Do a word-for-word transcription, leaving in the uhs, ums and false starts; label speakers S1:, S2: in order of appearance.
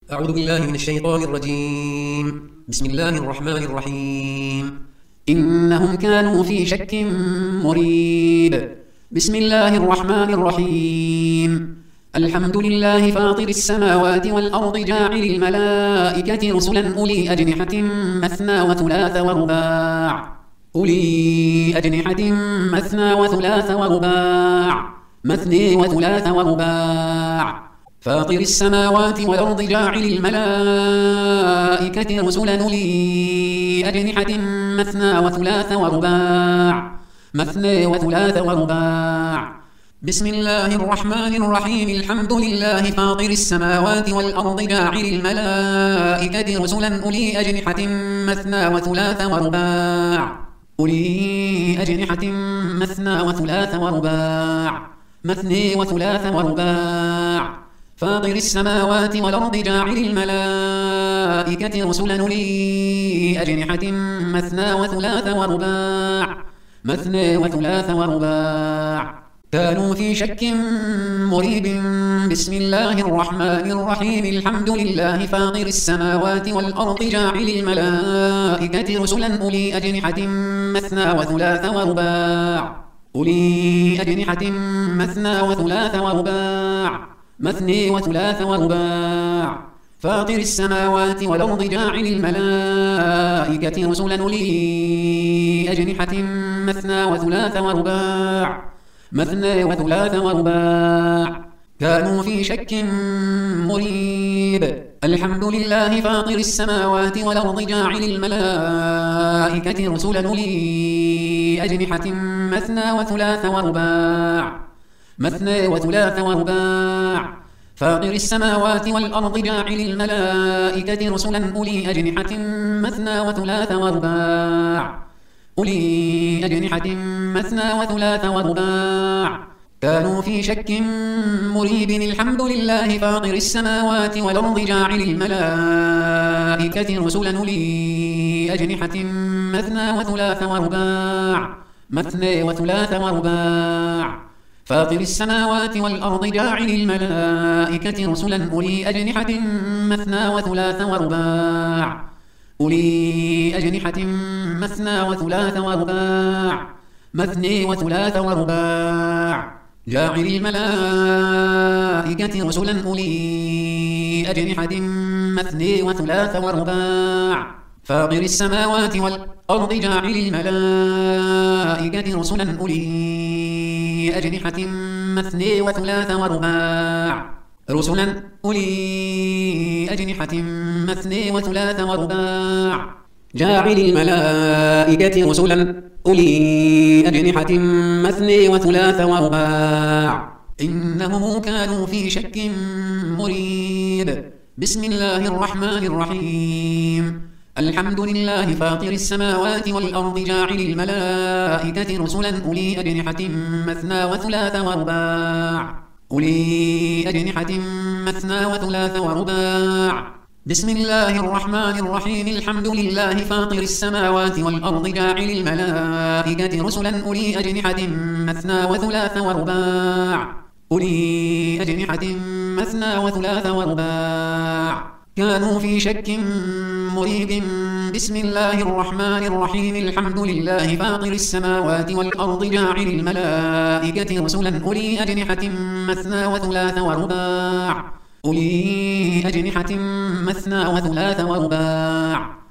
S1: أعوذ بالله من الشيطان الرجيم. بسم الله الرحمن الرحيم.
S2: إنهم كانوا في شك مريب. بسم الله الرحمن الرحيم. الحمد لله فاطر السماوات والأرض جاعل الملائكة رسلا أولي أجنحة مثنى وثلاث ورباع أولي أجنحة مثنى وثلاث ورباع مثني وثلاث ورباع فاطر السماوات والأرض جاعل الملائكة رسلا أولي أجنحة مثنى وثلاث ورباع مثني وثلاث ورباع بسم الله الرحمن الرحيم. الحمد لله فاطر السماوات والأرض جاعل الملائكة رسلا أولي أجنحة مثنى وثلاث ورباع أولي أجنحة مثنى وثلاث ورباع مثني وثلاث ورباع فاطر السماوات والأرض جاعل الملائكة رسلا أولي أجنحة مثنى وثلاث ورباع مثني وثلاث ورباع كانوا في شك مريب. بسم الله الرحمن الرحيم. الحمد لله فاطر السماوات والأرض جاعل الملائكة رسلا أولي أجنحة مثنى وثلاث ورباع أولي أجنحة مثنى وثلاث ورباع مثني وثلاث ورباع فاطر السماوات والأرض جاعل الملائكة رسلا أولي أجنحة مثنى وثلاث ورباع مثني وثلاث ورباع كانوا في شك مريب. الحمد لله فاطر السماوات والأرض جاعل الملائكة رسلا أولي أجنحة مثنى وثلاث ورباع مثني وثلاث ورباع فاطر السماوات والأرض جاعل الملائكة رسلا أولي أجنحة مثنى وثلاث ورباع أولي أجنحة مثنى وثلاث ورباع كانوا في شك مريب. الحمد لله فاطر السماوات والأرض جاعل الملائكة رسلا أولي أجنحة مثنى وثلاث ورباع مثني وثلاث ورباع فاطر السماوات والأرض جاعل الملائكة رسلا أولي أجنحة مثنى وثلاث ورباع أولي أجنحة مثنى وثلاث ورباع مثني وثلاث ورباع جاعل الملائكة رسلا أولي أجنحة مثني وثلاث ورباع فاطر السماوات والأرض جاعل الملائكة رسلا أولي أجنحة مثني وثلاث ورباع رسلا أولي أجنحة مثني وثلاث ورباع جاعل الملائكة رسلا أولي أجنحة مثني وثلاث ورباع إنهم كانوا في شك مريب. بسم الله الرحمن الرحيم. الحمد لله فاطر السماوات والأرض جاعل الملائكة رسلا أولي أجنحة مثنى وثلاث ورباع أولي أجنحة مثنى وثلاث ورباع بسم الله الرحمن الرحيم. الحمد لله فاطر السماوات والأرض جاعل الملائكة رسلا أولي أجنحة مثنى وثلاث ورباع أولي أجنحة مثنى وثلاث ورباع كانوا في شك مريب. بسم الله الرحمن الرحيم. الحمد لله فاطر السماوات والأرض جاعل الملائكة رسلا أولي أجنحة مثنى وثلاث ورباع أولي أجنحة مثنى وثلاث ورباع